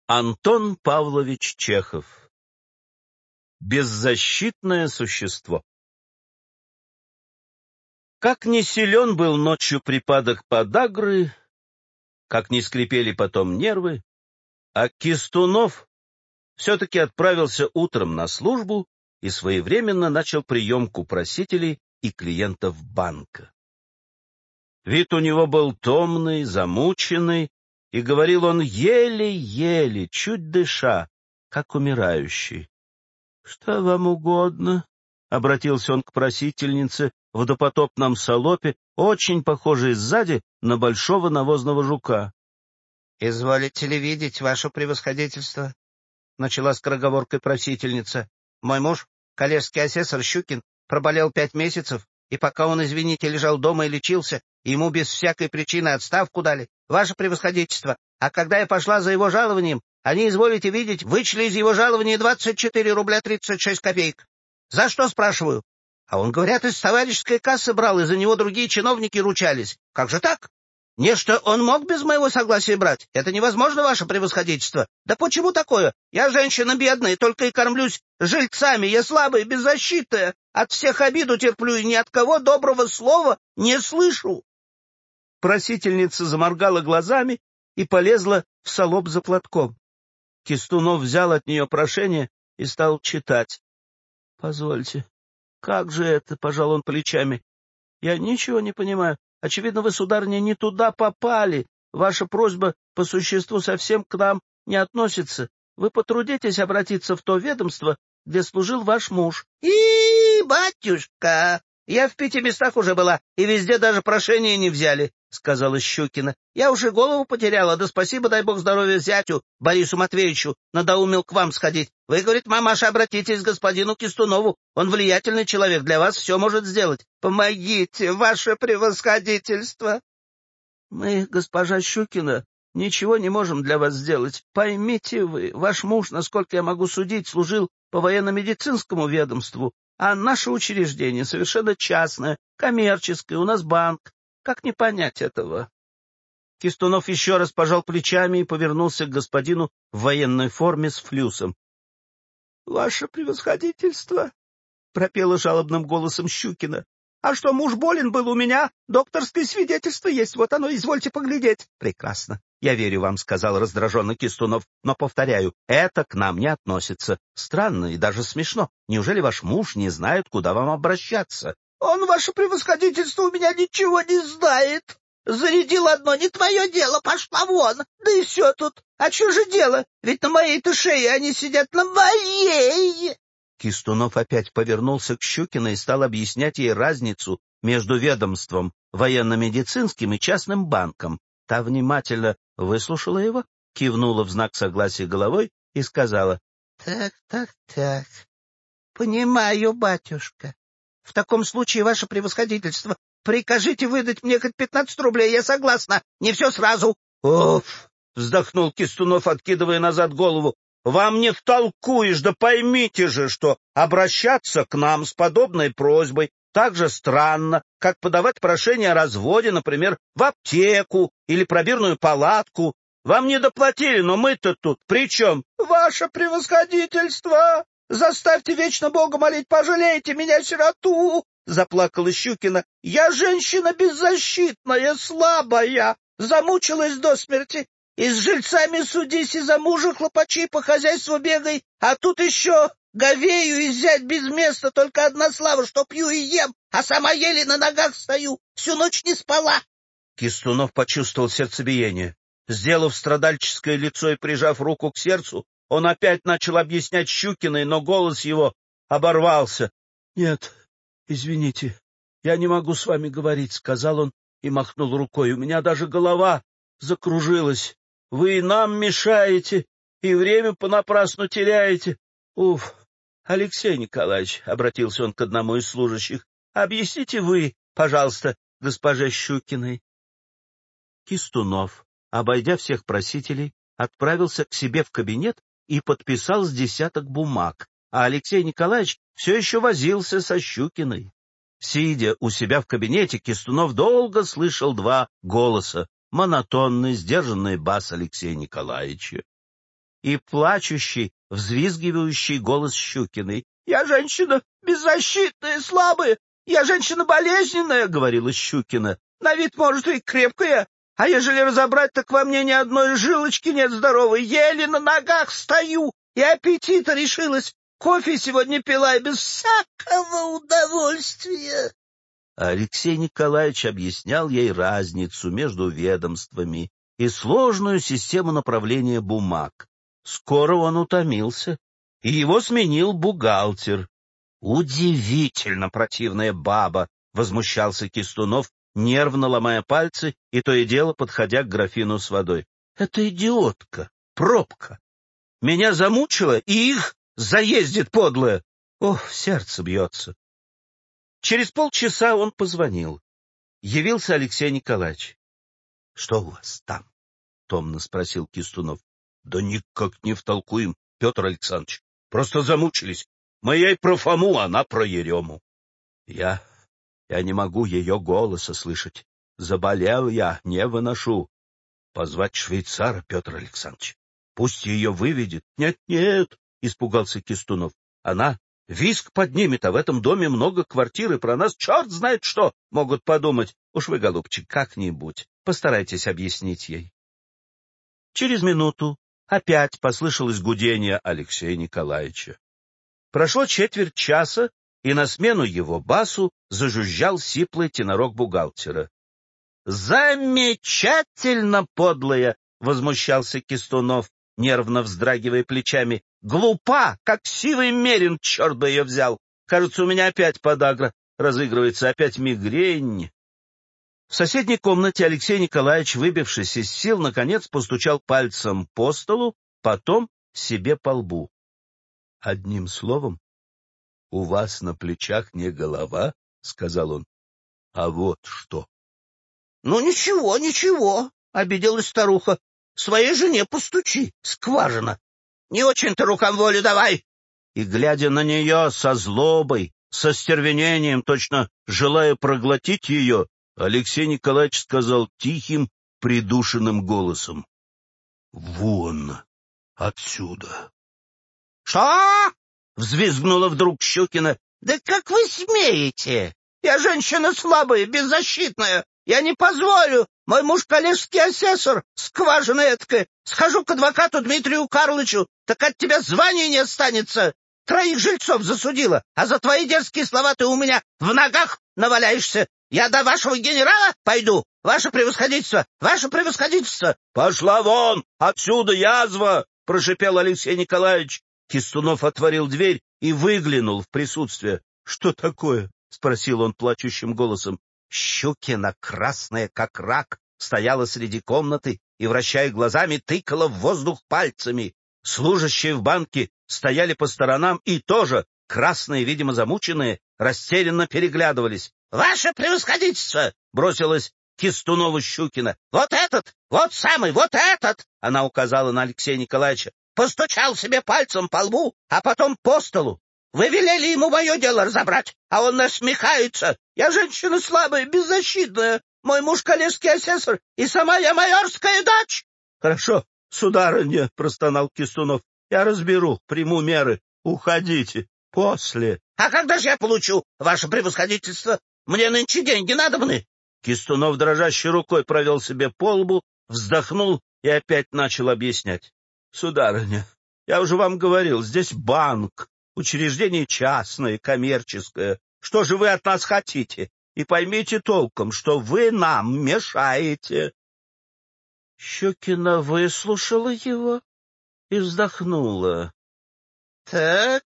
Антон Павлович Чехов. Беззащитное существо. Как не силен был ночью припадок подагры, как не скрипели потом нервы, а Кистунов все-таки отправился утром на службу и своевременно начал приемку просителей и клиентов банка. Вид у него был томный, замученный, и говорил он еле-еле, чуть дыша, как умирающий. — Что вам угодно? — обратился он к просительнице в допотопном салопе, очень похожей сзади на большого навозного жука. — Изволите ли видеть, ваше превосходительство? — начала скороговоркой просительница. — Мой муж, коллежский асессор Щукин, проболел 5 месяцев, и пока он, извините, лежал дома и лечился, ему без всякой причины отставку дали, ваше превосходительство. А когда я пошла за его жалованием, они, изволите видеть, вычли из его жалования 24 рубля 36 копеек. За что, спрашиваю? А он, говорят, из товарищеской кассы брал, и за него другие чиновники ручались. Как же так? Нечто он мог без моего согласия брать? Это невозможно, ваше превосходительство. Да почему такое? Я женщина бедная, только и кормлюсь жильцами, я слабая, беззащитная. От всех обиду терплю и ни от кого доброго слова не слышу. Просительница заморгала глазами и полезла в салоп за платком. Кистунов взял от нее прошение и стал читать. — Позвольте, как же это? — пожал он плечами. — Я ничего не понимаю. Очевидно, вы, сударыня, не туда попали. Ваша просьба по существу совсем к нам не относится. Вы потрудитесь обратиться в то ведомство, где служил ваш муж. — батюшка, я в 5 местах уже была, и везде даже прошения не взяли, — сказала Щукина. — Я уже голову потеряла, да спасибо, дай бог здоровья зятю, Борису Матвеевичу, надоумил к вам сходить. Вы, говорит, мамаша, обратитесь к господину Кистунову, он влиятельный человек, для вас все может сделать. Помогите, ваше превосходительство. — Мы, госпожа Щукина, ничего не можем для вас сделать. Поймите вы, ваш муж, насколько я могу судить, служил по военно-медицинскому ведомству, а наше учреждение совершенно частное, коммерческое, у нас банк. Как не понять этого? Кистунов еще раз пожал плечами и повернулся к господину в военной форме с флюсом. — Ваше превосходительство, — пропела жалобным голосом Щукина. — А что, муж болен был у меня? Докторское свидетельство есть, вот оно, извольте поглядеть. — Прекрасно. Я верю вам, — сказал раздраженно Кистунов, — но, повторяю, это к нам не относится. Странно и даже смешно. Неужели ваш муж не знает, куда вам обращаться? — Он, ваше превосходительство, у меня ничего не знает. Зарядил одно, не твое дело, пошла вон. Да и все тут. А что же дело? Ведь на моей-то шее они сидят, на моей. Кистунов опять повернулся к Щукиной и стал объяснять ей разницу между ведомством военно-медицинским и частным банком. Та внимательно выслушала его, кивнула в знак согласия головой и сказала: — Так. Понимаю, батюшка. В таком случае, ваше превосходительство, прикажите выдать мне хоть 15 рублей, я согласна, не все сразу. — Оф! — вздохнул Кистунов, откидывая назад голову. — Вам не втолкуешь, да поймите же, что обращаться к нам с подобной просьбой так же странно, как подавать прошение о разводе, например, в аптеку или пробирную палатку. Вам не доплатили, но мы-то тут при чем? — Ваше превосходительство! Заставьте вечно Бога молить, пожалейте меня, сироту! — заплакала Щукина. — Я женщина беззащитная, слабая, замучилась до смерти. И с жильцами судись, и за мужа хлопачи, по хозяйству бегай, а тут еще говею и зять без места, только одна слава, что пью и ем, а сама еле на ногах стою, всю ночь не спала. Кистунов почувствовал сердцебиение. Сделав страдальческое лицо и прижав руку к сердцу, он опять начал объяснять Щукиной, но голос его оборвался. — Нет, извините, я не могу с вами говорить, — сказал он и махнул рукой. — У меня даже голова закружилась. Вы и нам мешаете, и время понапрасну теряете. Уф! Алексей Николаевич, — обратился он к одному из служащих, — объясните вы, пожалуйста, госпоже Щукиной. Кистунов, обойдя всех просителей, отправился к себе в кабинет и подписал с 10 бумаг, а Алексей Николаевич все еще возился со Щукиной. Сидя у себя в кабинете, Кистунов долго слышал 2 голоса, монотонный, сдержанный бас Алексея Николаевича и плачущий, взвизгивающий голос Щукиной. — Я женщина беззащитная, слабая, я женщина болезненная, — говорила Щукина. — На вид, может, и крепкая, а ежели разобрать, так во мне ни одной жилочки нет здоровой, еле на ногах стою, и аппетита решилась. Кофе сегодня пила и без всякого удовольствия. Алексей Николаевич объяснял ей разницу между ведомствами и сложную систему направления бумаг. Скоро он утомился, и его сменил бухгалтер. «Удивительно противная баба!» — возмущался Кистунов, нервно ломая пальцы и то и дело подходя к графину с водой. «Это идиотка, пробка. Меня замучила, и их заездит подлая. Ох, сердце бьется». Через полчаса он позвонил. Явился Алексей Николаевич. — Что у вас там? — томно спросил Кистунов. — Да никак не втолкуем, Петр Александрович. Просто замучились. Мы ей про Фому, она про Ерему. Я не могу ее голоса слышать. Заболел я, не выношу. Позвать швейцара, Петр Александрович. Пусть ее выведет. Нет, испугался Кистунов. Она визг поднимет, а в этом доме много квартир, и про нас черт знает что могут подумать. Уж вы, голубчик, как-нибудь постарайтесь объяснить ей. Через минуту опять послышалось гудение Алексея Николаевича. Прошло четверть часа, и на смену его басу зажужжал сиплый тенорок бухгалтера. — Замечательно, подлая! — возмущался Кистунов, нервно вздрагивая плечами. — Глупа, как сивый мерин, черт бы ее взял! Кажется, у меня опять подагра разыгрывается, опять мигрень. В соседней комнате Алексей Николаевич, выбившись из сил, наконец постучал пальцем по столу, потом себе по лбу. — Одним словом, у вас на плечах не голова, — сказал он, — а вот что. — Ну, ничего, — обиделась старуха. — Своей жене постучи, скважина. Не очень-то рукам волю давай. И, глядя на нее со злобой, со стервенением, точно желая проглотить ее, Алексей Николаевич сказал тихим, придушенным голосом: — Вон отсюда. — Что? — взвизгнула вдруг Щукина. — Да как вы смеете? Я женщина слабая, беззащитная. Я не позволю. Мой муж коллежский асессор, скважина эткая. Схожу к адвокату Дмитрию Карлычу, так от тебя звания не останется. 3 жильцов засудила, а за твои дерзкие слова ты у меня в ногах наваляешься. Я до вашего генерала пойду. Ваше превосходительство, ваше превосходительство. — Пошла вон, отсюда, язва! — прошипел Алексей Николаевич. Кистунов отворил дверь и выглянул в присутствие. — Что такое? — спросил он плачущим голосом. Щукина, красная как рак, стояла среди комнаты и, вращая глазами, тыкала в воздух пальцами. Служащие в банке стояли по сторонам и тоже, красные, видимо, замученные, растерянно переглядывались. — Ваше превосходительство! — бросилась Кистунову Щукина. — Вот этот! Вот самый! Вот этот! — она указала на Алексея Николаевича. — Постучал себе пальцем по лбу, а потом по столу. Вы велели ему мое дело разобрать, а он насмехается. Я женщина слабая, беззащитная. Мой муж коллежский асессор, и сама я майорская дочь. — Хорошо, сударыня, — простонал Кистунов. — Я разберу, приму меры. Уходите. После. — А когда же я получу, ваше превосходительство? Мне нынче деньги надобны. Кистунов дрожащей рукой провел себе по лбу, вздохнул и опять начал объяснять. — Сударыня, я уже вам говорил, здесь банк. Учреждение частное, коммерческое. Что же вы от нас хотите? И поймите толком, что вы нам мешаете. Щукина выслушала его и вздохнула. — Так,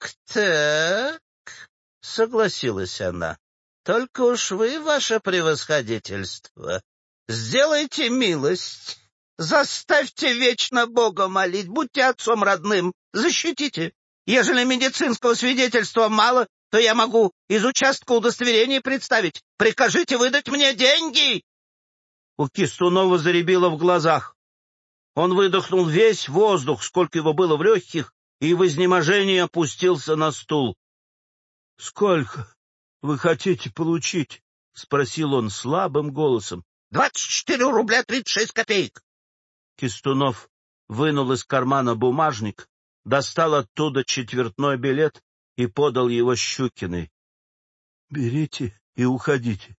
— согласилась она. — Только уж вы, ваше превосходительство, сделайте милость, заставьте вечно Бога молить, будьте отцом родным, защитите. Ежели медицинского свидетельства мало, то я могу из участка удостоверение представить. Прикажите выдать мне деньги. У Кистунова заребило в глазах. Он выдохнул весь воздух, сколько его было в легких, и в изнеможении опустился на стул. — Сколько вы хотите получить? — спросил он слабым голосом. — 24 рубля 36 копеек. Кистунов вынул из кармана бумажник, достал оттуда четвертной билет и подал его Щукиной. — Берите и уходите.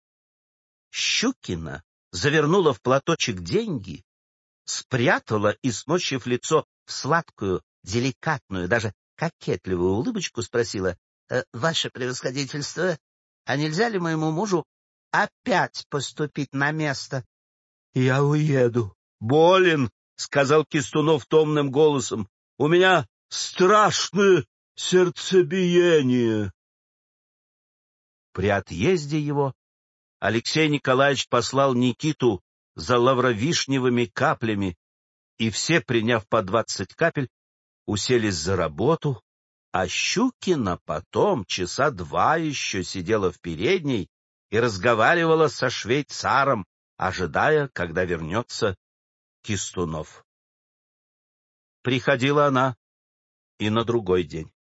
Щукина завернула в платочек деньги, спрятала и, сморщив лицо в сладкую, деликатную, даже кокетливую улыбочку, спросила: «Ваше превосходительство, а нельзя ли моему мужу опять поступить на место?» «Я уеду». «Болен», — сказал Кистунов томным голосом. «У меня страшное сердцебиение». При отъезде его Алексей Николаевич послал Никиту за лавровишневыми каплями, и все, приняв по 20 капель, уселись за работу, а Щукина потом часа 2 еще сидела в передней и разговаривала со швейцаром, ожидая, когда вернется Кистунов. Приходила она и на другой день.